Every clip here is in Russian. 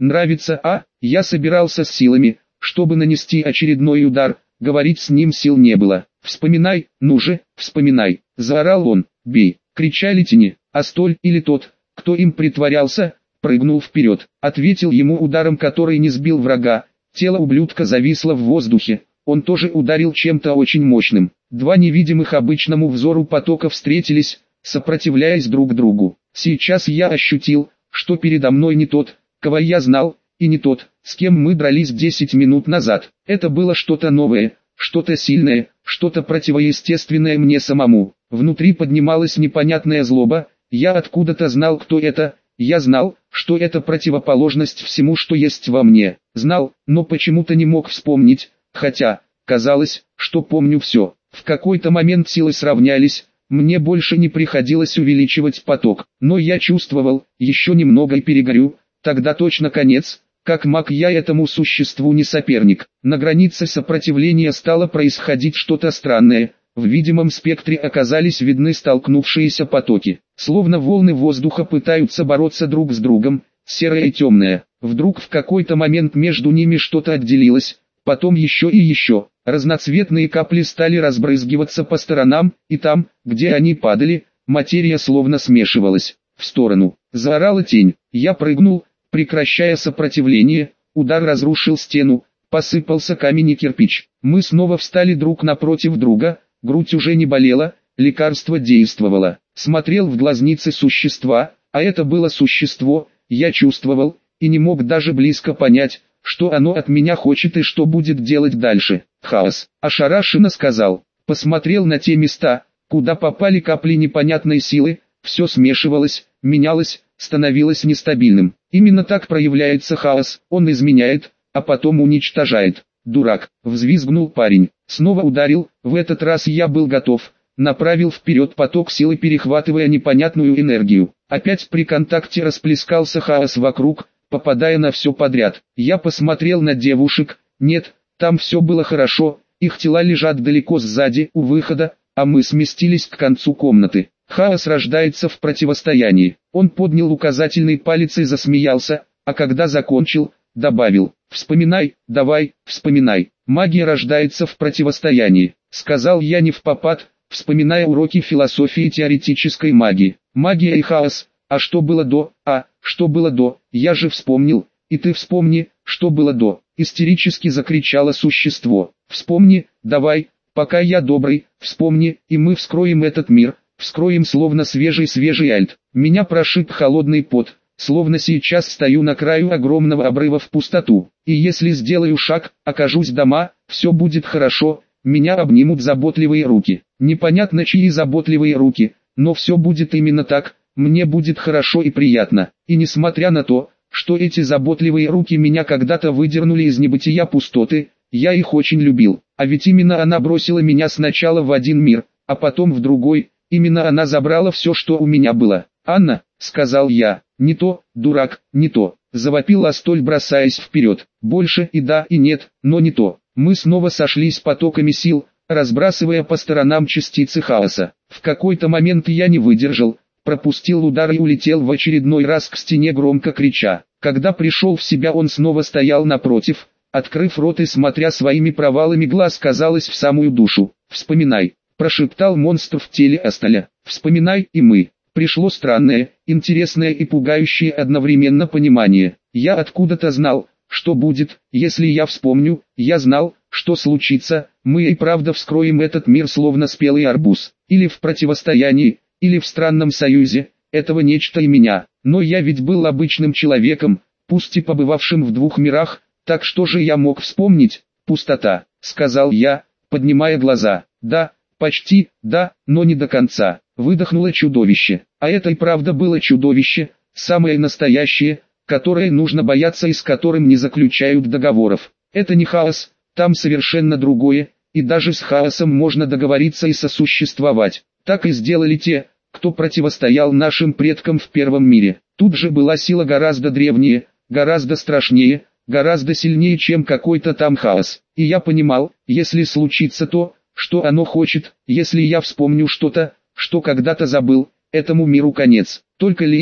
нравится, а? Я собирался с силами, чтобы нанести очередной удар, говорить с ним сил не было. «Вспоминай, ну же, вспоминай!» – заорал он. «Бей!» – кричали тени, а Столь или тот, кто им притворялся, прыгнул вперед, ответил ему ударом, который не сбил врага. Тело ублюдка зависло в воздухе, он тоже ударил чем-то очень мощным. Два невидимых обычному взору потока встретились, сопротивляясь друг другу. Сейчас я ощутил, что передо мной не тот, кого я знал, и не тот, с кем мы дрались 10 минут назад. Это было что-то новое, что-то сильное, что-то противоестественное мне самому. Внутри поднималась непонятная злоба, я откуда-то знал, кто это, я знал, что это противоположность всему, что есть во мне. Знал, но почему-то не мог вспомнить, хотя, казалось, что помню все. В какой-то момент силы сравнялись, мне больше не приходилось увеличивать поток, но я чувствовал, еще немного и перегорю, тогда точно конец. Как маг я этому существу не соперник. На границе сопротивления стало происходить что-то странное. В видимом спектре оказались видны столкнувшиеся потоки. Словно волны воздуха пытаются бороться друг с другом, серое и темное. Вдруг в какой-то момент между ними что-то отделилось, потом еще и еще. Разноцветные капли стали разбрызгиваться по сторонам, и там, где они падали, материя словно смешивалась. В сторону. Заорала тень. Я прыгнул, прекращая сопротивление, удар разрушил стену, посыпался камень и кирпич. Мы снова встали друг напротив друга, грудь уже не болела, лекарство действовало. Смотрел в глазницы существа, а это было существо, я чувствовал, и не мог даже близко понять, что оно от меня хочет и что будет делать дальше. Хаос. Ошарашенно сказал. Посмотрел на те места, куда попали капли непонятной силы, все смешивалось, менялось, становилось нестабильным. Именно так проявляется хаос, он изменяет, а потом уничтожает. «Дурак!» — взвизгнул парень. Снова ударил, в этот раз я был готов. Направил вперед поток силы, перехватывая непонятную энергию. Опять при контакте расплескался хаос вокруг, попадая на все подряд. Я посмотрел на девушек, нет, там все было хорошо, их тела лежат далеко сзади, у выхода, а мы сместились к концу комнаты. Хаос рождается в противостоянии. Он поднял указательный палец и засмеялся, а когда закончил, добавил: «Вспоминай, давай, вспоминай. Магия рождается в противостоянии», — сказал я не впопад, вспоминая уроки философии теоретической магии. Магия и хаос, а что было до, что было до, я же вспомнил, и ты вспомни, что было до, истерически закричало существо. «Вспомни, давай, пока я добрый, вспомни, и мы вскроем этот мир, вскроем словно свежий альт». Меня прошиб холодный пот, словно сейчас стою на краю огромного обрыва в пустоту, и если сделаю шаг, окажусь дома, все будет хорошо, меня обнимут заботливые руки. Непонятно чьи заботливые руки, но все будет именно так, мне будет хорошо и приятно. И несмотря на то, что эти заботливые руки меня когда-то выдернули из небытия пустоты, я их очень любил. А ведь именно она бросила меня сначала в один мир, а потом в другой, именно она забрала все, что у меня было. «Анна», — сказал я, — «не то, дурак, не то», — завопил Астоль, бросаясь вперед. «Больше и да, и нет, но не то». Мы снова сошлись потоками сил, разбрасывая по сторонам частицы хаоса. В какой-то момент я не выдержал, пропустил удар и улетел в очередной раз к стене, громко крича. Когда пришел в себя, он снова стоял напротив, открыв рот и смотря своими провалами глаз, казалось, в самую душу. «Вспоминай», — прошептал монстр в теле Астоля. «Вспоминай», и мы. Пришло странное, интересное и пугающее одновременно понимание. Я откуда-то знал, что будет, если я вспомню, я знал, что случится, мы и правда вскроем этот мир словно спелый арбуз. Или в противостоянии, или в странном союзе, этого нечто и меня. Но я ведь был обычным человеком, пусть и побывавшим в двух мирах, так что же я мог вспомнить? «Пустота», — сказал я, поднимая глаза. «Да, почти, да, но не до конца», — выдохнуло чудовище. А это и правда было чудовище, самое настоящее, которое нужно бояться и с которым не заключают договоров. Это не хаос, там совершенно другое, и даже с хаосом можно договориться и сосуществовать. Так и сделали те, кто противостоял нашим предкам в первом мире. Тут же была сила гораздо древнее, гораздо страшнее, гораздо сильнее, чем какой-то там хаос. И я понимал, если случится то, что оно хочет, если я вспомню что-то, что когда-то забыл, этому миру конец. Только ли этому?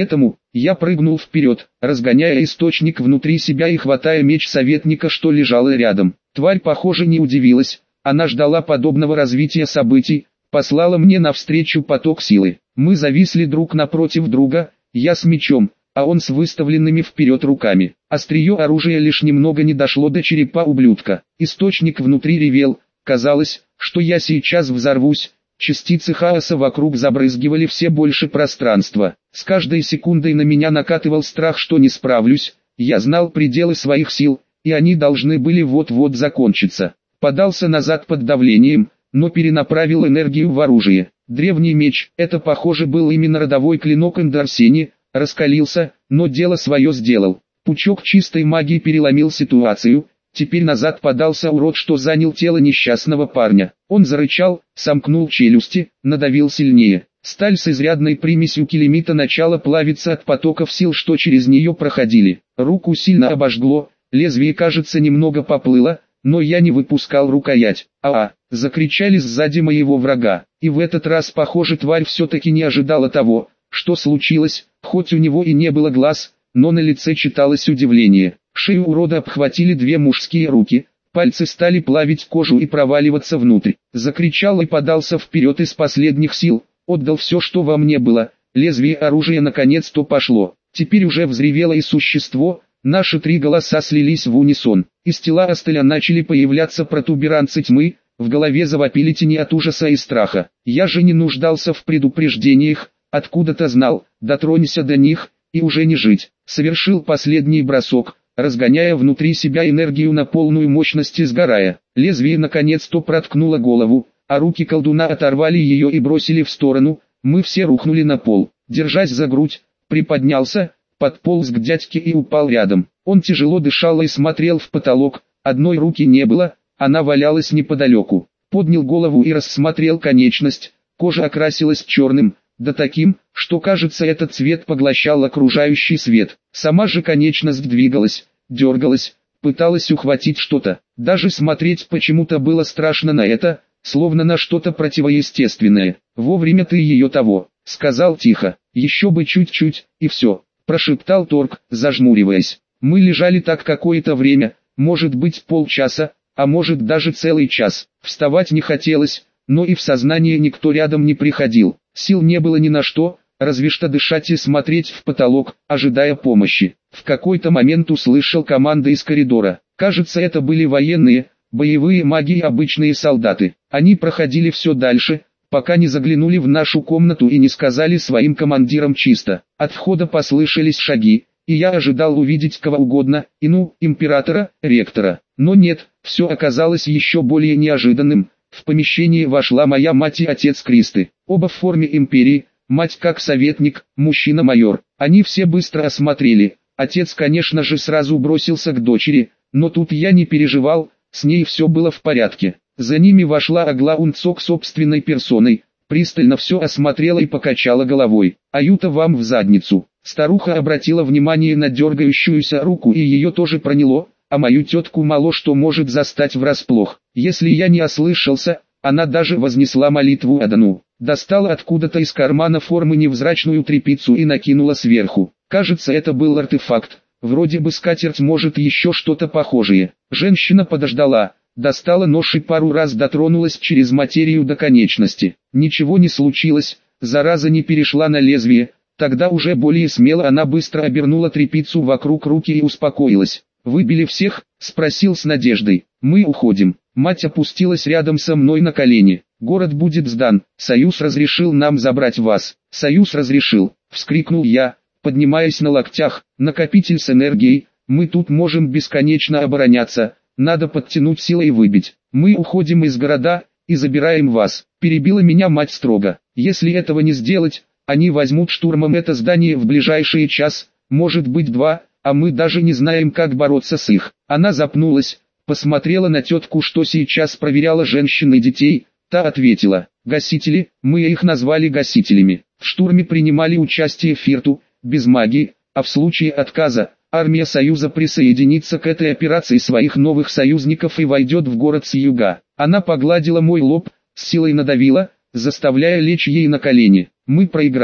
Я прыгнул вперед, разгоняя источник внутри себя и хватая меч советника, что лежало рядом. Тварь, похоже, не удивилась, она ждала подобного развития событий, послала мне навстречу поток силы. Мы зависли друг напротив друга, я с мечом, а он с выставленными вперед руками. Острие оружия лишь немного не дошло до черепа ублюдка. Источник внутри ревел, казалось, что я сейчас взорвусь. Частицы хаоса вокруг забрызгивали все больше пространства. С каждой секундой на меня накатывал страх, что не справлюсь. Я знал пределы своих сил, и они должны были вот-вот закончиться. Подался назад под давлением, но перенаправил энергию в оружие. Древний меч, это похоже был именно родовой клинок Эндорсени, раскалился, но дело свое сделал. Пучок чистой магии переломил ситуацию. Теперь назад подался урод, что занял тело несчастного парня. Он зарычал, сомкнул челюсти, надавил сильнее. Сталь с изрядной примесью келемита начала плавиться от потоков сил, что через нее проходили. Руку сильно обожгло, лезвие, кажется, немного поплыло, но я не выпускал рукоять. Закричали сзади моего врага. И в этот раз, похоже, тварь все-таки не ожидала того, что случилось, хоть у него и не было глаз, но на лице читалось удивление. Шею урода обхватили две мужские руки, пальцы стали плавить кожу и проваливаться внутрь. Закричал и подался вперед из последних сил, отдал все, что во мне было. Лезвие оружия наконец-то пошло. Теперь уже взревело и существо. Наши три голоса слились в унисон. Из тела Астеля начали появляться протуберанцы тьмы, в голове завопили тени от ужаса и страха. Я же не нуждался в предупреждениях, откуда-то знал, дотронься до них, и уже не жить. Совершил последний бросок, разгоняя внутри себя энергию на полную мощность и сгорая. Лезвие наконец-то проткнуло голову, а руки колдуна оторвали ее и бросили в сторону. Мы все рухнули на пол. Держась за грудь, приподнялся, подполз к дядьке и упал рядом. Он тяжело дышал и смотрел в потолок, одной руки не было, она валялась неподалеку. Поднял голову и рассмотрел конечность, кожа окрасилась черным, да таким, что кажется этот цвет поглощал окружающий свет. Сама же конечность двигалась, дергалась, пыталась ухватить что-то. Даже смотреть почему-то было страшно на это, словно на что-то противоестественное. «Вовремя ты ее того», — сказал тихо, — «еще бы чуть-чуть, и все», — прошептал Торг, зажмуриваясь. Мы лежали так какое-то время, может быть полчаса, а может даже целый час. Вставать не хотелось, но и в сознание никто рядом не приходил. Сил не было ни на что, разве что дышать и смотреть в потолок, ожидая помощи. В какой-то момент услышал команды из коридора. Кажется, это были военные, боевые маги и обычные солдаты. Они проходили все дальше, пока не заглянули в нашу комнату и не сказали своим командирам чисто. От входа послышались шаги, и я ожидал увидеть кого угодно, императора, ректора. Но нет, все оказалось еще более неожиданным. В помещение вошла моя мать и отец Кристы, оба в форме империи, мать как советник, мужчина-майор. Они все быстро осмотрели, отец, конечно же, сразу бросился к дочери, но тут я не переживал, с ней все было в порядке. За ними вошла Аглаун Цок собственной персоной, пристально все осмотрела и покачала головой. «Аюта вам в задницу». Старуха обратила внимание на дергающуюся руку, и ее тоже проняло, а мою тетку мало что может застать врасплох. Если я не ослышался, она даже вознесла молитву Адану. Достала откуда-то из кармана формы невзрачную тряпицу и накинула сверху. Кажется, это был артефакт, вроде бы скатерть, может еще что-то похожее. Женщина подождала, достала нож и пару раз дотронулась через материю до конечности. Ничего не случилось, зараза не перешла на лезвие. Тогда уже более смело она быстро обернула тряпицу вокруг руки и успокоилась. «Выбили всех?» — спросил с надеждой. «Мы уходим». Мать опустилась рядом со мной на колени. «Город будет сдан. Союз разрешил нам забрать вас». «Союз разрешил!» — вскрикнул я, поднимаясь на локтях. «Накопитель с энергией. Мы тут можем бесконечно обороняться. Надо подтянуть силы и выбить. Мы уходим из города и забираем вас». Перебила меня мать строго. «Если этого не сделать, они возьмут штурмом это здание в ближайший час, может быть 2, а мы даже не знаем, как бороться с их». Она запнулась, посмотрела на тетку, что сейчас проверяла женщин и детей. Та ответила: «Гасители, мы их назвали гасителями. В штурме принимали участие Фирту, без магии, а в случае отказа, армия Союза присоединится к этой операции своих новых союзников и войдет в город с юга». Она погладила мой лоб, с силой надавила, заставляя лечь ей на колени. «Мы проиграли.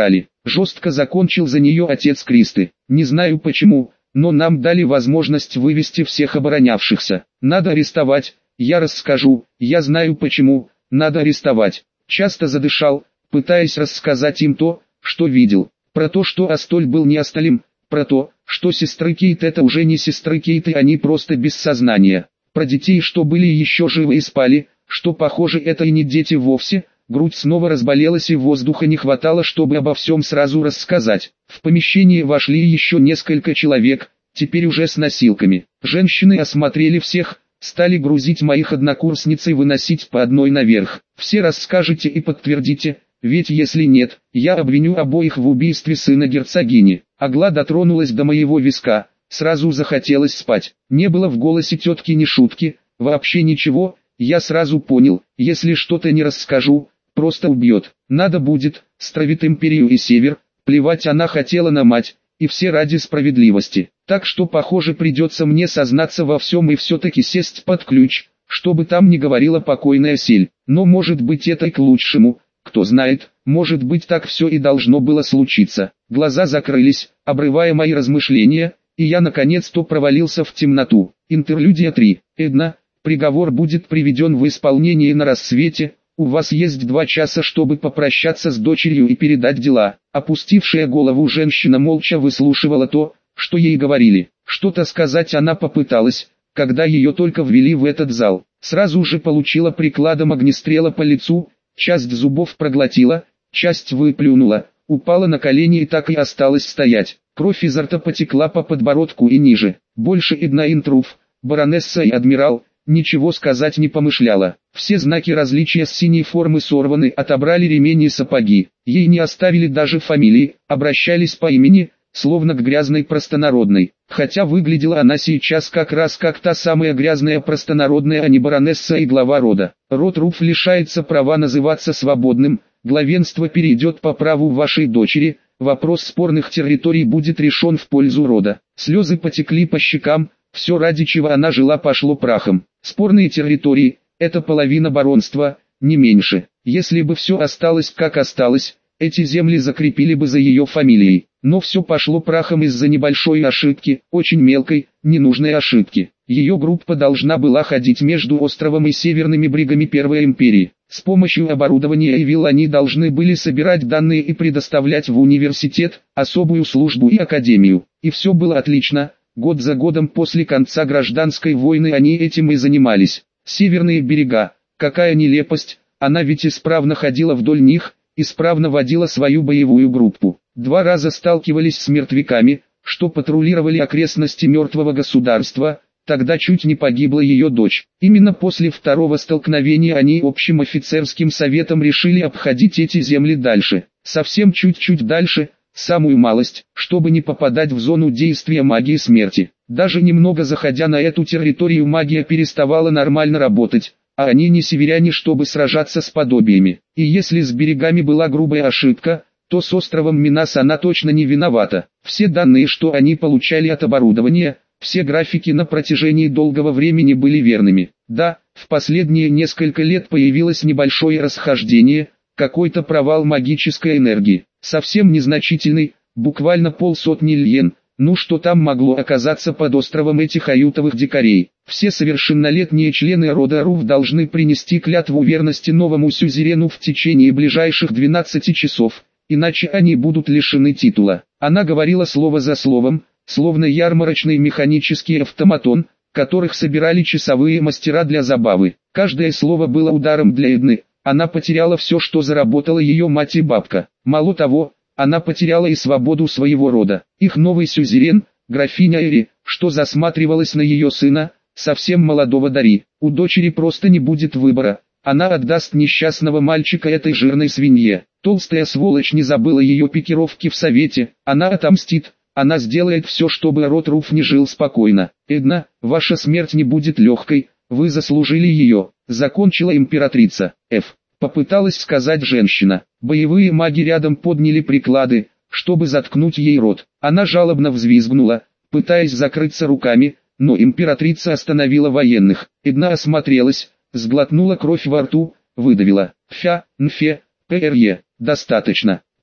Жестко закончил за нее отец Кристы. Не знаю почему, но нам дали возможность вывести всех оборонявшихся. Надо арестовать, я расскажу, я знаю почему, надо арестовать. Часто задышал, пытаясь рассказать им то, что видел. Про то, что Астоль был не Астолем, про то, что сестры Кейт это уже не сестры Кейт и они просто без сознания. Про детей, что были еще живы и спали, что похоже это и не дети вовсе. Грудь снова разболелась и воздуха не хватало, чтобы обо всем сразу рассказать. В помещение вошли еще несколько человек, теперь уже с носилками. Женщины осмотрели всех, стали грузить моих однокурсниц и выносить по одной наверх. Все расскажете и подтвердите, ведь если нет, я обвиню обоих в убийстве сына герцогини. Агла дотронулась до моего виска, сразу захотелось спать. Не было в голосе тетки ни шутки, вообще ничего, я сразу понял, если что-то не расскажу, просто убьет. Надо будет, стравит империю и север, плевать она хотела на мать, и все ради справедливости. Так что похоже придется мне сознаться во всем и все-таки сесть под ключ, чтобы там не говорила покойная Сель. Но может быть это и к лучшему, кто знает, может быть так все и должно было случиться. Глаза закрылись, обрывая мои размышления, и я наконец-то провалился в темноту. Интерлюдия 3. Эдна, приговор будет приведен в исполнение на рассвете. У вас есть 2 часа, чтобы попрощаться с дочерью и передать дела. Опустившая голову женщина молча выслушивала то, что ей говорили. Что-то сказать она попыталась, когда ее только ввели в этот зал. Сразу же получила прикладом огнестрела по лицу, часть зубов проглотила, часть выплюнула, упала на колени и так и осталась стоять. Кровь изо рта потекла по подбородку и ниже. Больше Эдна Интруф, баронесса и адмирал, ничего сказать не помышляла. Все знаки различия с синей формы сорваны, отобрали ремень и сапоги. Ей не оставили даже фамилии, обращались по имени, словно к грязной простонародной. Хотя выглядела она сейчас как раз как та самая грязная простонародная, а не баронесса и глава рода. Род Руф лишается права называться свободным, главенство перейдет по праву вашей дочери, вопрос спорных территорий будет решен в пользу рода. Слезы потекли по щекам. Все, ради чего она жила, пошло прахом. Спорные территории – это половина баронства, не меньше. Если бы все осталось как осталось, эти земли закрепили бы за ее фамилией. Но все пошло прахом из-за небольшой ошибки, очень мелкой, ненужной ошибки. Ее группа должна была ходить между островом и северными брегами Первой империи. С помощью оборудования и вилл они должны были собирать данные и предоставлять в университет, особую службу и академию. И все было отлично. Год за годом после конца гражданской войны они этим и занимались. Северные берега, какая нелепость, она ведь исправно ходила вдоль них, исправно водила свою боевую группу. 2 раза сталкивались с мертвяками, что патрулировали окрестности мертвого государства, тогда чуть не погибла ее дочь. Именно после 2-го столкновения они общим офицерским советом решили обходить эти земли дальше. Совсем чуть-чуть дальше, самую малость, чтобы не попадать в зону действия магии смерти. Даже немного заходя на эту территорию, магия переставала нормально работать, а они не северяне, чтобы сражаться с подобиями. И если с берегами была грубая ошибка, то с островом Минас она точно не виновата. Все данные, что они получали от оборудования, все графики на протяжении долгого времени были верными. Да, в последние несколько лет появилось небольшое расхождение, какой-то провал магической энергии. Совсем незначительный, буквально 500 льен, ну что там могло оказаться под островом этих аютовых дикарей. Все совершеннолетние члены рода Руф должны принести клятву верности новому сюзерену в течение ближайших 12 часов, иначе они будут лишены титула. Она говорила слово за словом, словно ярмарочный механический автоматон, которых собирали часовые мастера для забавы. Каждое слово было ударом для Эдны. Она потеряла все, что заработала ее мать и бабка. Мало того, она потеряла и свободу своего рода. Их новый сюзерен, графиня Эри, что засматривалась на ее сына, совсем молодого Дари. У дочери просто не будет выбора. Она отдаст несчастного мальчика этой жирной свинье. Толстая сволочь не забыла ее пикировки в совете. Она отомстит. Она сделает все, чтобы род Руф не жил спокойно. Эдна, ваша смерть не будет легкой. Вы заслужили ее, закончила императрица. Попыталась сказать женщина. Боевые маги рядом подняли приклады, чтобы заткнуть ей рот. Она жалобно взвизгнула, пытаясь закрыться руками, но императрица остановила военных. Эдна осмотрелась, сглотнула кровь во рту, выдавила. Нфе, ПРЕ, достаточно.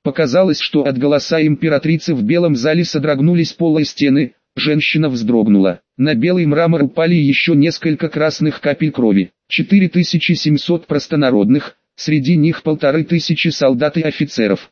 Показалось, что от голоса императрицы в белом зале содрогнулись полы и стены. Женщина вздрогнула. На белый мрамор упали еще несколько красных капель крови. 4700 простонародных, среди них 1500 солдат и офицеров.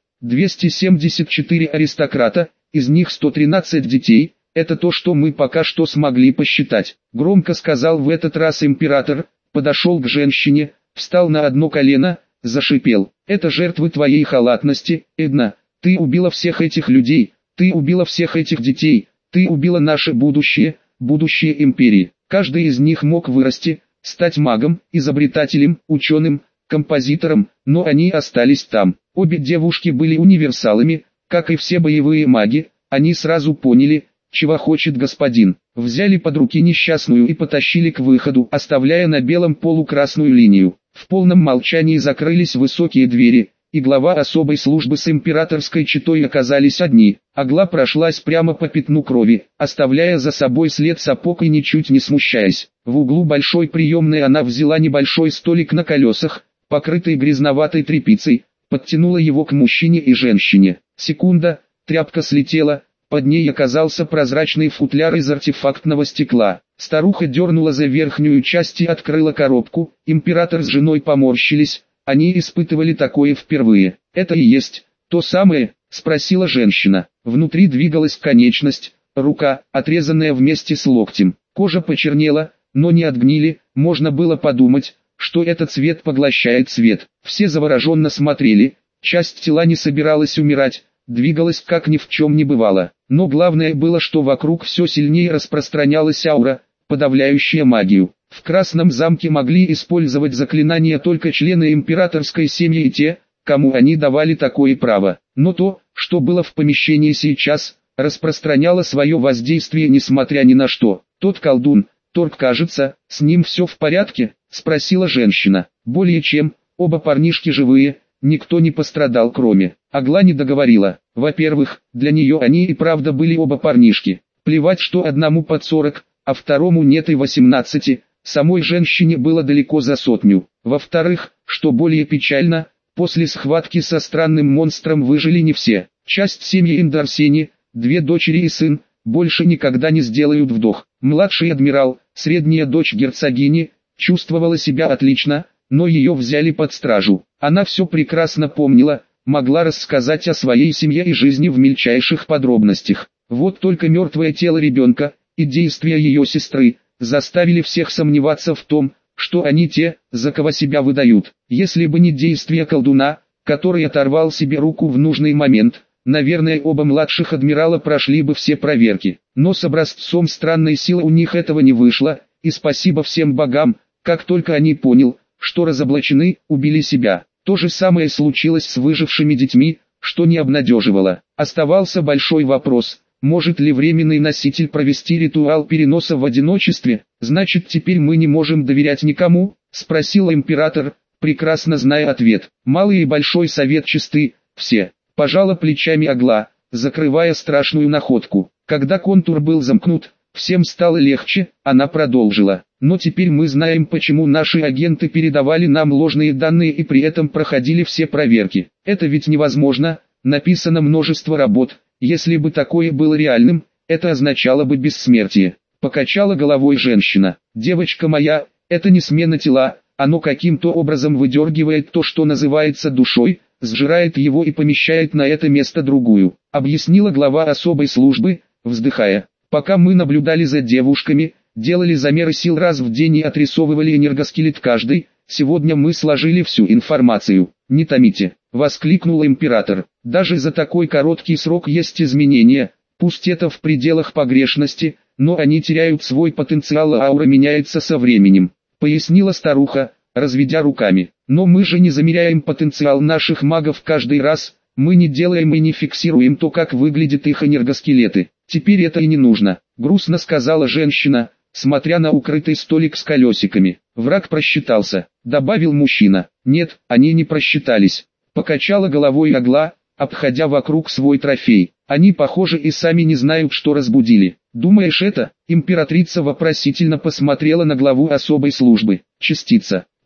274 аристократа, из них 113 детей. Это то, что мы пока что смогли посчитать. Громко сказал в этот раз император, подошел к женщине, встал на одно колено, зашипел. Это жертвы твоей халатности, Эдна. Ты убила всех этих людей, ты убила всех этих детей, ты убила наше будущее, будущее империи. Каждый из них мог вырасти, стать магом, изобретателем, ученым, композитором, но они остались там. Обе девушки были универсалами, как и все боевые маги, они сразу поняли, чего хочет господин. Взяли под руки несчастную и потащили к выходу, оставляя на белом полу красную линию. В полном молчании закрылись высокие двери, и глава особой службы с императорской четой оказались одни. Агла прошлась прямо по пятну крови, оставляя за собой след сапог и ничуть не смущаясь. В углу большой приемной она взяла небольшой столик на колесах, покрытый грязноватой тряпицей, подтянула его к мужчине и женщине. Секунда, тряпка слетела, под ней оказался прозрачный футляр из артефактного стекла. Старуха дернула за верхнюю часть и открыла коробку. Император с женой поморщились, они испытывали такое впервые. «Это и есть то самое?» – спросила женщина. Внутри двигалась конечность, рука, отрезанная вместе с локтем. Кожа почернела, но не от гнили, можно было подумать, что этот цвет поглощает свет. Все завороженно смотрели, часть тела не собиралась умирать, двигалась как ни в чем не бывало. Но главное было, что вокруг все сильнее распространялась аура, подавляющая магию. В Красном замке могли использовать заклинания только члены императорской семьи и те, кому они давали такое право. Но то, что было в помещении сейчас, распространяло свое воздействие несмотря ни на что. Тот колдун, Торг, кажется, с ним все в порядке? Спросила женщина. Более чем, оба парнишки живые, никто не пострадал кроме. Агла не договорила. Во-первых, для нее они и правда были оба парнишки. Плевать, что одному под 40, а второму нет и 18, самой женщине было далеко за 100. Во-вторых, что более печально, после схватки со странным монстром выжили не все. Часть семьи Индарсени, 2 дочери и сын, больше никогда не сделают вдох. Младший адмирал, средняя дочь герцогини, чувствовала себя отлично, но ее взяли под стражу. Она все прекрасно помнила, могла рассказать о своей семье и жизни в мельчайших подробностях. Вот только мертвое тело ребенка и действия ее сестры заставили всех сомневаться в том, что они те, за кого себя выдают. Если бы не действия колдуна, который оторвал себе руку в нужный момент, наверное, оба младших адмирала прошли бы все проверки. Но с образцом странной силы у них этого не вышло, и спасибо всем богам, как только они поняли, что разоблачены, убили себя. То же самое случилось с выжившими детьми, что не обнадеживало. Оставался большой вопрос, может ли временный носитель провести ритуал переноса в одиночестве? Значит, теперь мы не можем доверять никому? Спросил император, прекрасно зная ответ. Малый и большой совет чисты, все. Пожала плечами Агла, закрывая страшную находку. Когда контур был замкнут, всем стало легче, она продолжила. Но теперь мы знаем, почему наши агенты передавали нам ложные данные и при этом проходили все проверки. Это ведь невозможно, написано множество работ. Если бы такое было реальным, это означало бы бессмертие. Покачала головой женщина. Девочка моя, это не смена тела, оно каким-то образом выдергивает то, что называется душой, сжирает его и помещает на это место другую. Объяснила глава особой службы, вздыхая. Пока мы наблюдали за девушками, делали замеры сил раз в день и отрисовывали энергоскелет каждой, сегодня мы сложили всю информацию. Не томите, воскликнул император. Даже за такой короткий срок есть изменения, пусть это в пределах погрешности, но они теряют свой потенциал, а аура меняется со временем, пояснила старуха, разведя руками. Но мы же не замеряем потенциал наших магов каждый раз, мы не делаем и не фиксируем то, как выглядят их энергоскелеты. Теперь это и не нужно, грустно сказала женщина, смотря на укрытый столик с колесиками. Враг просчитался, добавил мужчина. Нет, они не просчитались. Покачала головой Агла, обходя вокруг свой трофей. Они, похоже, и сами не знают, что разбудили. Думаешь это? Императрица вопросительно посмотрела на главу особой службы. Частица.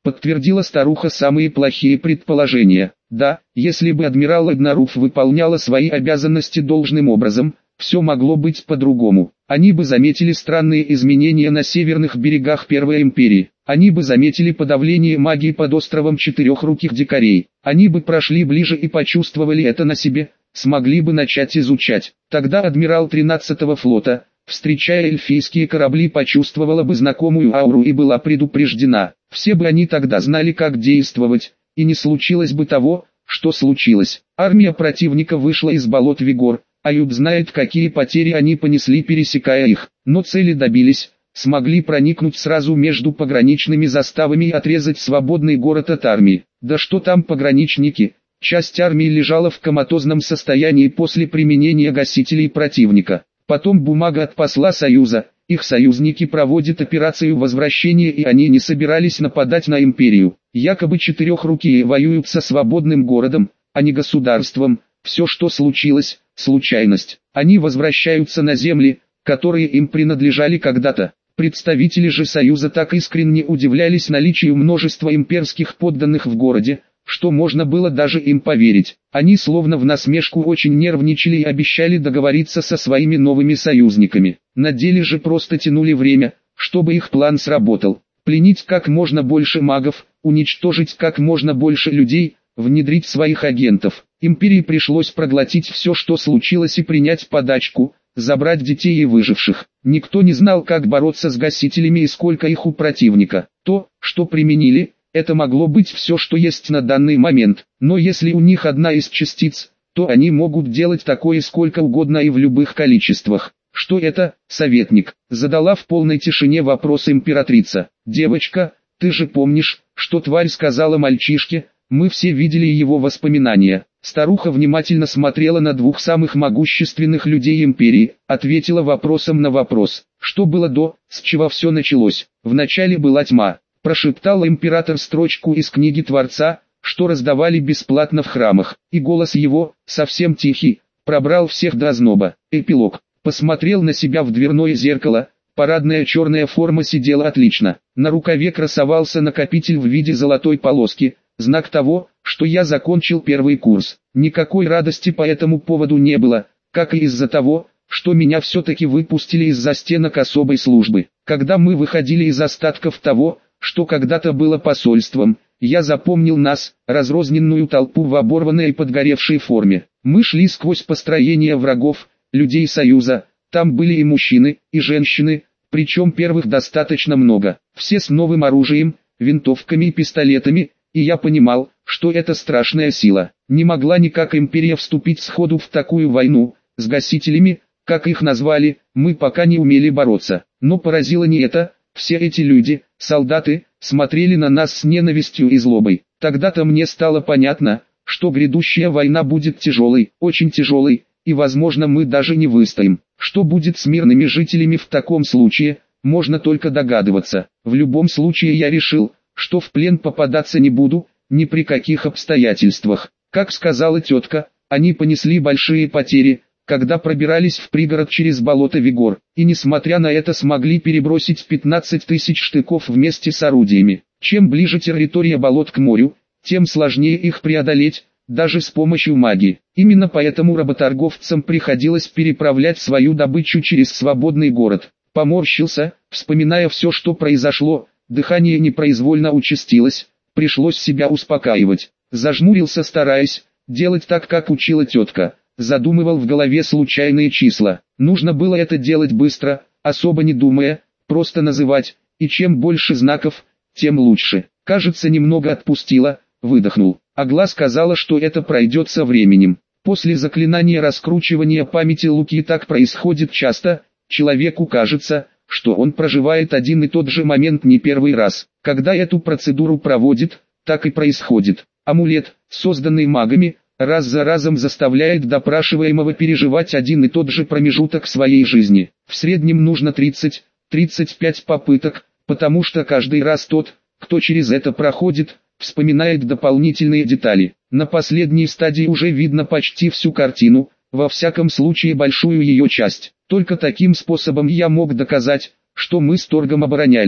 подтвердила старуха самые плохие предположения. Да, если бы адмирал Одноруф выполняла свои обязанности должным образом, все могло быть по-другому. Они бы заметили странные изменения на северных берегах Первой империи. Они бы заметили подавление магии под островом четырехруких дикарей. Они бы прошли ближе и почувствовали это на себе, смогли бы начать изучать. Тогда адмирал 13-го флота, встречая эльфийские корабли, почувствовала бы знакомую ауру и была предупреждена. Все бы они тогда знали, как действовать, и не случилось бы того, что случилось. Армия противника вышла из болот Вигор, Аюб знает, какие потери они понесли, пересекая их, но цели добились, смогли проникнуть сразу между пограничными заставами и отрезать свободный город от армии. Да что там пограничники, часть армии лежала в коматозном состоянии после применения гасителей противника. Потом бумага от посла Союза, их союзники проводят операцию возвращения, и они не собирались нападать на империю. Якобы четырехрукие воюют со свободным городом, а не государством. Все, что случилось, случайность. Они возвращаются на земли, которые им принадлежали когда-то. Представители же Союза так искренне удивлялись наличию множества имперских подданных в городе, что можно было даже им поверить. Они словно в насмешку очень нервничали и обещали договориться со своими новыми союзниками. На деле же просто тянули время, чтобы их план сработал. Пленить как можно больше магов, уничтожить как можно больше людей, внедрить своих агентов. Империи пришлось проглотить все, что случилось, и принять подачку, забрать детей и выживших. Никто не знал, как бороться с гасителями и сколько их у противника. То, что применили, это могло быть все, что есть на данный момент. Но если у них одна из частиц, то они могут делать такое сколько угодно и в любых количествах. «Что это, советник?» — задала в полной тишине вопрос императрица. «Девочка, ты же помнишь, что тварь сказала мальчишке? Мы все видели его воспоминания». Старуха внимательно смотрела на двух самых могущественных людей империи, ответила вопросом на вопрос. Что было до, с чего все началось? Вначале была тьма, прошептал император строчку из книги Творца, что раздавали бесплатно в храмах, и голос его, совсем тихий, пробрал всех до озноба. Эпилог. Посмотрел на себя в дверное зеркало, парадная черная форма сидела отлично, на рукаве красовался накопитель в виде золотой полоски, знак того, что я закончил первый курс. Никакой радости по этому поводу не было, как и из-за того, что меня все-таки выпустили из-за стенок особой службы. Когда мы выходили из остатков того, что когда-то было посольством, я запомнил нас, разрозненную толпу в оборванной и подгоревшей форме. Мы шли сквозь построения врагов, людей Союза, там были и мужчины, и женщины, причем первых достаточно много. Все с новым оружием, винтовками и пистолетами, и я понимал, что это страшная сила. Не могла никак империя вступить сходу в такую войну, с гасителями, как их назвали, мы пока не умели бороться. Но поразило не это, все эти люди, солдаты, смотрели на нас с ненавистью и злобой. Тогда-то мне стало понятно, что грядущая война будет тяжелой, очень тяжелой, и возможно мы даже не выстоим. Что будет с мирными жителями в таком случае, можно только догадываться. В любом случае я решил, что в плен попадаться не буду, ни при каких обстоятельствах. Как сказала тетка, они понесли большие потери, когда пробирались в пригород через болото Вигор, и несмотря на это смогли перебросить 15 тысяч штыков вместе с орудиями. Чем ближе территория болот к морю, тем сложнее их преодолеть, даже с помощью магии. Именно поэтому работорговцам приходилось переправлять свою добычу через свободный город. Поморщился, вспоминая все, что произошло. Дыхание непроизвольно участилось, пришлось себя успокаивать. Зажмурился, стараясь делать так, как учила тетка. Задумывал в голове случайные числа. Нужно было это делать быстро, особо не думая, просто называть, и чем больше знаков, тем лучше. Кажется, немного отпустила, выдохнул. Агла сказала, что это пройдет со временем. После заклинания раскручивания памяти Луки так происходит часто, человеку кажется, что он проживает один и тот же момент не первый раз. Когда эту процедуру проводит, так и происходит. Амулет, созданный магами, раз за разом заставляет допрашиваемого переживать один и тот же промежуток своей жизни. В среднем нужно 30-35 попыток, потому что каждый раз тот, кто через это проходит, вспоминает дополнительные детали. На последней стадии уже видно почти всю картину, во всяком случае большую ее часть. Только таким способом я мог доказать, что мы с торгом оборонялись.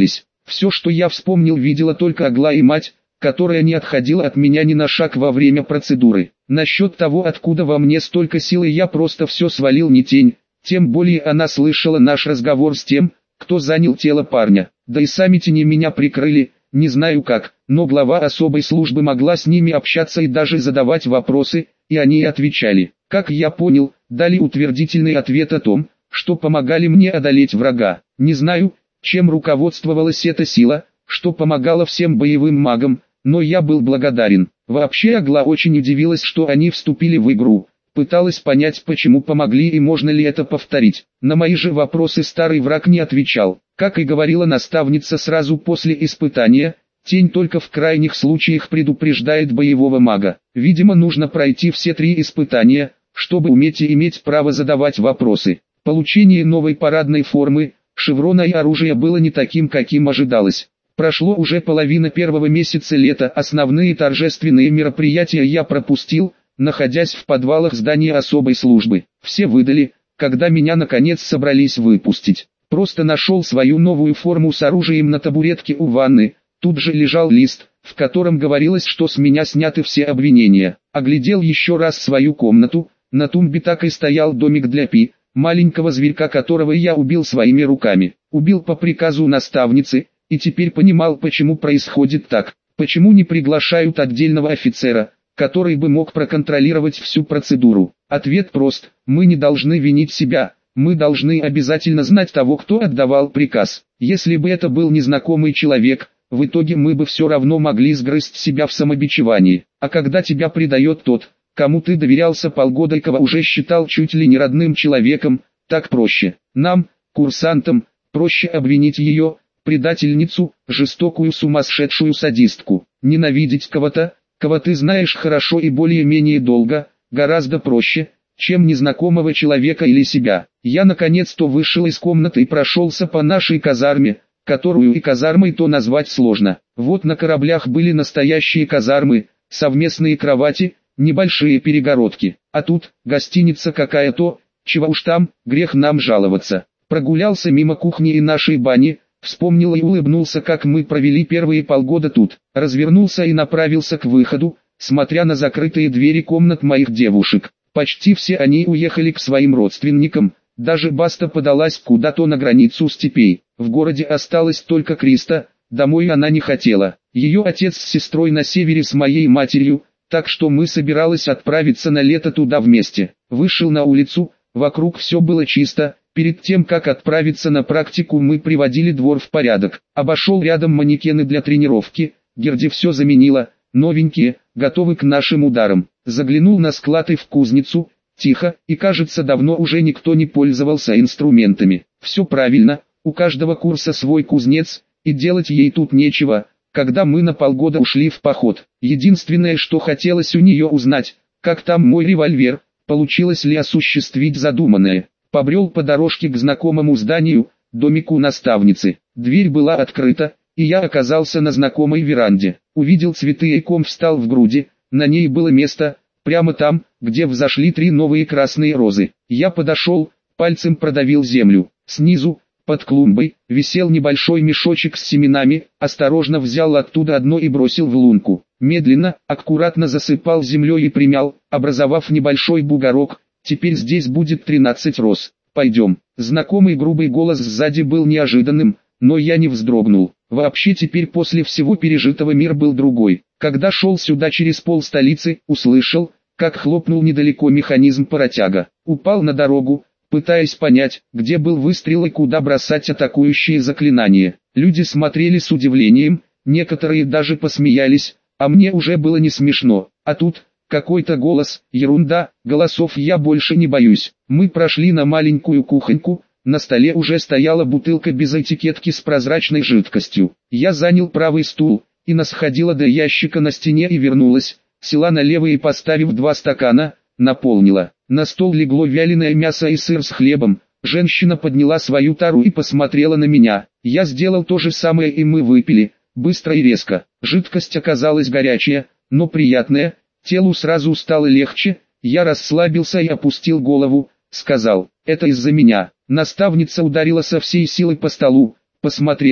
Все, что я вспомнил, видела только Аглая и мать, которая не отходила от меня ни на шаг во время процедуры. Насчет того, откуда во мне столько силы, я просто все свалил не тень, тем более она слышала наш разговор с тем, кто занял тело парня. Да и сами тени меня прикрыли, не знаю как, но глава особой службы могла с ними общаться и даже задавать вопросы, и они отвечали. Как я понял, дали утвердительный ответ о том, что помогали мне одолеть врага. Не знаю, чем руководствовалась эта сила, что помогала всем боевым магам, но я был благодарен. Вообще Агла очень удивилась, что они вступили в игру. Пыталась понять, почему помогли и можно ли это повторить. На мои же вопросы старый враг не отвечал. Как и говорила наставница сразу после испытания, тень только в крайних случаях предупреждает боевого мага. Видимо, нужно пройти все 3 испытания, чтобы уметь и иметь право задавать вопросы. Получение новой парадной формы, шеврона и оружия было не таким, каким ожидалось. Прошло уже половина первого месяца лета, основные торжественные мероприятия я пропустил, находясь в подвалах здания особой службы. Все выдали, когда меня наконец собрались выпустить. Просто нашел свою новую форму с оружием на табуретке у ванны, тут же лежал лист, в котором говорилось, что с меня сняты все обвинения. Оглядел еще раз свою комнату, на тумбе так и стоял домик для Пи, маленького зверька, которого я убил своими руками. Убил по приказу наставницы, и теперь понимал, почему происходит так, почему не приглашают отдельного офицера, который бы мог проконтролировать всю процедуру. Ответ прост: мы не должны винить себя, мы должны обязательно знать того, кто отдавал приказ. Если бы это был незнакомый человек, в итоге мы бы все равно могли сгрызть себя в самобичевании. А когда тебя предает тот, кому ты доверялся полгода и кого уже считал чуть ли не родным человеком, так проще. Нам, курсантам, проще обвинить ее, предательницу, жестокую сумасшедшую садистку. Ненавидеть кого-то, кого ты знаешь хорошо и более-менее долго, гораздо проще, чем незнакомого человека или себя. Я наконец-то вышел из комнаты и прошелся по нашей казарме, которую и казармой-то назвать сложно. Вот на кораблях были настоящие казармы, совместные кровати, небольшие перегородки. А тут гостиница какая-то, чего уж там, грех нам жаловаться. Прогулялся мимо кухни и нашей бани, вспомнил и улыбнулся, как мы провели первые полгода тут. Развернулся и направился к выходу, смотря на закрытые двери комнат моих девушек. Почти все они уехали к своим родственникам, даже Баста подалась куда-то на границу степей. В городе осталась только Криста, домой она не хотела. Ее отец с сестрой на севере с моей матерью, так что мы собирались отправиться на лето туда вместе. Вышел на улицу, вокруг все было чисто. Перед тем, как отправиться на практику, мы приводили двор в порядок. Обошел рядом манекены для тренировки, Герди все заменила, новенькие, готовы к нашим ударам. Заглянул на склад и в кузницу, тихо, и кажется, давно уже никто не пользовался инструментами. Все правильно, у каждого курса свой кузнец, и делать ей тут нечего, когда мы на полгода ушли в поход. Единственное, что хотелось у нее узнать, как там мой револьвер, получилось ли осуществить задуманное. Побрел по дорожке к знакомому зданию, домику наставницы. Дверь была открыта, и я оказался на знакомой веранде. Увидел цветы и ком встал в груди, на ней было место, прямо там, где взошли 3 новые красные розы. Я подошел, пальцем продавил землю. Снизу, под клумбой, висел небольшой мешочек с семенами, осторожно взял оттуда одно и бросил в лунку. Медленно, аккуратно засыпал землей и примял, образовав небольшой бугорок. Теперь здесь будет 13 роз. Пойдем. Знакомый грубый голос сзади был неожиданным, но я не вздрогнул. Вообще теперь после всего пережитого мир был другой. Когда шел сюда через полстолицы, услышал, как хлопнул недалеко механизм паротяга. Упал на дорогу, пытаясь понять, где был выстрел и куда бросать атакующие заклинания. Люди смотрели с удивлением, некоторые даже посмеялись, а мне уже было не смешно. А тут какой-то голос: ерунда, голосов я больше не боюсь. Мы прошли на маленькую кухоньку, на столе уже стояла бутылка без этикетки с прозрачной жидкостью. Я занял правый стул, и нас ходила до ящика на стене и вернулась, села на левый и, поставив 2 стакана, наполнила. На стол легло вяленое мясо и сыр с хлебом. Женщина подняла свою тару и посмотрела на меня. Я сделал то же самое, и мы выпили, быстро и резко. Жидкость оказалась горячая, но приятная. Телу сразу стало легче, я расслабился и опустил голову, сказал: это из-за меня. Наставница ударила со всей силы по столу, посмотрела,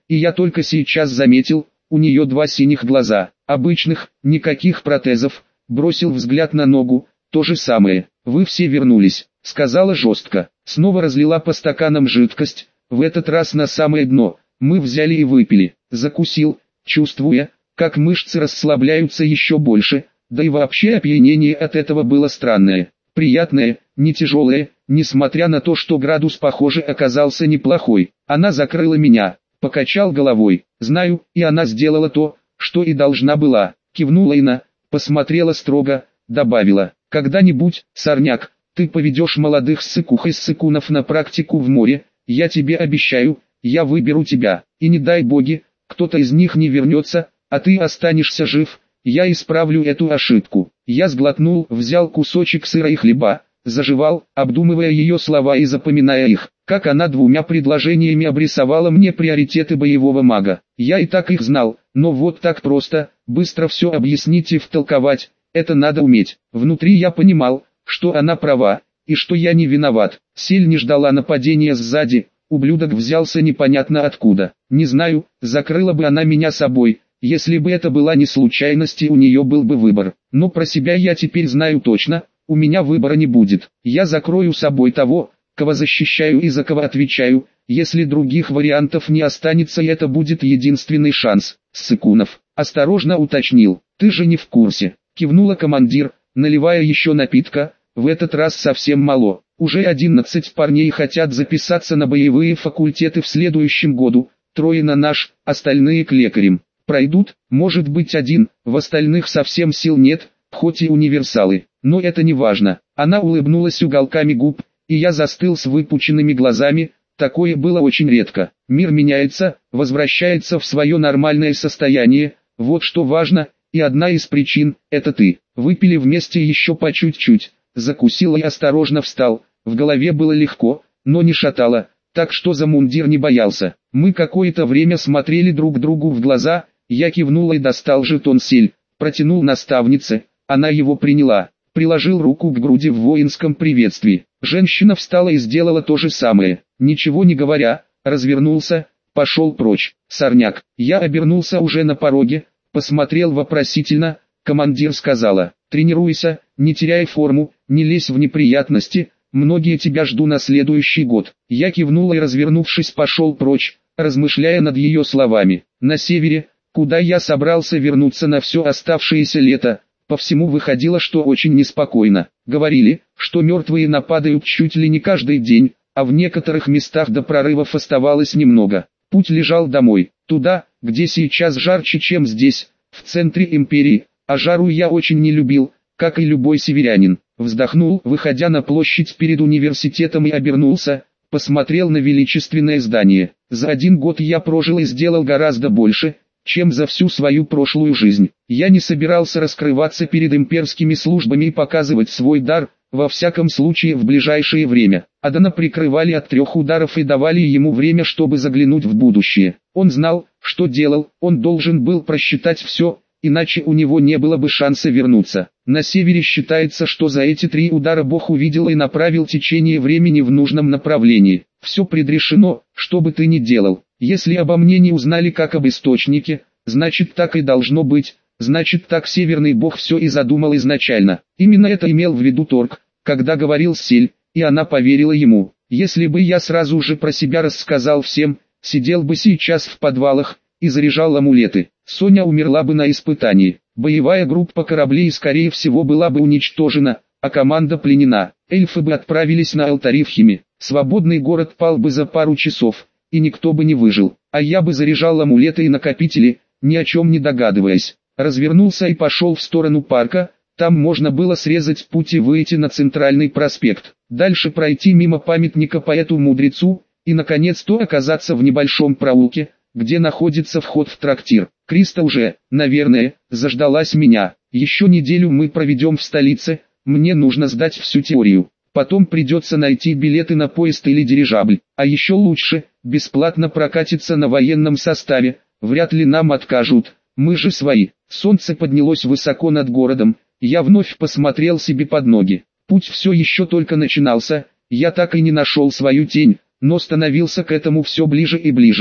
и я только сейчас заметил, у нее 2 синих глаза, обычных, никаких протезов. Бросил взгляд на ногу, то же самое. «Вы все вернулись», — сказала жестко. Снова разлила по стаканам жидкость, в этот раз на самое дно. Мы взяли и выпили. Закусил, чувствуя, как мышцы расслабляются еще больше, да и вообще опьянение от этого было странное. Приятное, не тяжелое, несмотря на то, что градус, похоже, оказался неплохой. Она закрыла меня, покачал головой. Знаю, и она сделала то, что и должна была. Кивнула Ина, посмотрела строго, добавила: когда-нибудь, Сорняк, ты поведешь молодых ссыкух и ссыкунов на практику в море, я тебе обещаю, я выберу тебя, и не дай боги, кто-то из них не вернется, а ты останешься жив, я исправлю эту ошибку. Я сглотнул, взял кусочек сыра и хлеба, заживал, обдумывая ее слова и запоминая их, как она 2 предложениями обрисовала мне приоритеты боевого мага. Я и так их знал, но вот так просто, быстро все объяснить и втолковать, это надо уметь. Внутри я понимал, что она права, и что я не виноват. Сель не ждала нападения сзади, ублюдок взялся непонятно откуда. Не знаю, закрыла бы она меня собой, если бы это была не случайность и у нее был бы выбор. Но про себя я теперь знаю точно, у меня выбора не будет. Я закрою собой того, кого защищаю и за кого отвечаю, если других вариантов не останется, и это будет единственный шанс. Ссыкунов осторожно уточнил: ты же не в курсе? Кивнула командир, наливая еще напитка, в этот раз совсем мало. Уже 11 парней хотят записаться на боевые факультеты в следующем году, 3 на наш, остальные к лекарям. Пройдут, может быть 1, в остальных совсем сил нет, хоть и универсалы, но это не важно. Она улыбнулась уголками губ, и я застыл с выпученными глазами, такое было очень редко. Мир меняется, возвращается в свое нормальное состояние, вот что важно, и одна из причин – это ты. Выпили вместе еще по чуть-чуть, закусил и осторожно встал, в голове было легко, но не шатало, так что за мундир не боялся. Мы какое-то время смотрели друг другу в глаза, я кивнул и достал жетон Сель, протянул наставнице, она его приняла, приложил руку к груди в воинском приветствии. Женщина встала и сделала то же самое, ничего не говоря, развернулся, пошел прочь. Сорняк, я обернулся уже на пороге, посмотрел вопросительно, командир сказала: тренируйся, не теряй форму, не лезь в неприятности, многие тебя жду на следующий год. Я кивнул и, развернувшись, пошел прочь, размышляя над ее словами. На севере, куда я собрался вернуться на все оставшееся лето, по всему выходило, что очень неспокойно. Говорили, что мертвые нападают чуть ли не каждый день, а в некоторых местах до прорывов оставалось немного. Путь лежал домой, туда, где сейчас жарче, чем здесь, в центре империи, а жару я очень не любил, как и любой северянин. Вздохнул, выходя на площадь перед университетом, и обернулся, посмотрел на величественное здание. За 1 год я прожил и сделал гораздо больше, чем за всю свою прошлую жизнь. Я не собирался раскрываться перед имперскими службами и показывать свой дар, во всяком случае в ближайшее время. Адана прикрывали от 3 ударов и давали ему время, чтобы заглянуть в будущее. Он знал, что делал, он должен был просчитать все, иначе у него не было бы шанса вернуться. На севере считается, что за эти 3 удара Бог увидел и направил течение времени в нужном направлении. Все предрешено, что бы ты ни делал. Если обо мне не узнали как об источнике, значит так и должно быть, значит так Северный Бог все и задумал изначально. Именно это имел в виду Торг, когда говорил с Сель, и она поверила ему. Если бы я сразу же про себя рассказал всем, сидел бы сейчас в подвалах и заряжал амулеты. Соня умерла бы на испытании. Боевая группа кораблей скорее всего была бы уничтожена, а команда пленена. Эльфы бы отправились на алтари в Химе. Свободный город пал бы за пару часов, и никто бы не выжил. А я бы заряжал амулеты и накопители, ни о чем не догадываясь. Развернулся и пошел в сторону парка. Там можно было срезать путь и выйти на центральный проспект. Дальше пройти мимо памятника поэту-мудрецу, и наконец-то оказаться в небольшом проулке, где находится вход в трактир. Криста уже, наверное, заждалась меня. Еще неделю мы проведем в столице, мне нужно сдать всю теорию. Потом придется найти билеты на поезд или дирижабль. А еще лучше, бесплатно прокатиться на военном составе, вряд ли нам откажут, мы же свои. Солнце поднялось высоко над городом, я вновь посмотрел себе под ноги. Путь все еще только начинался, я так и не нашел свою тень, но становился к этому все ближе и ближе.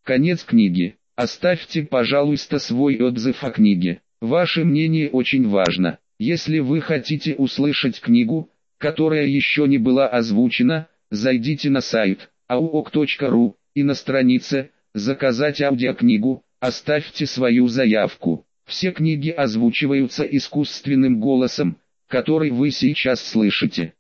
Конец книги. Оставьте, пожалуйста, свой отзыв о книге. Ваше мнение очень важно. Если вы хотите услышать книгу, которая еще не была озвучена, зайдите на сайт auok.ru и на странице «Заказать аудиокнигу» оставьте свою заявку. Все книги озвучиваются искусственным голосом, который вы сейчас слышите.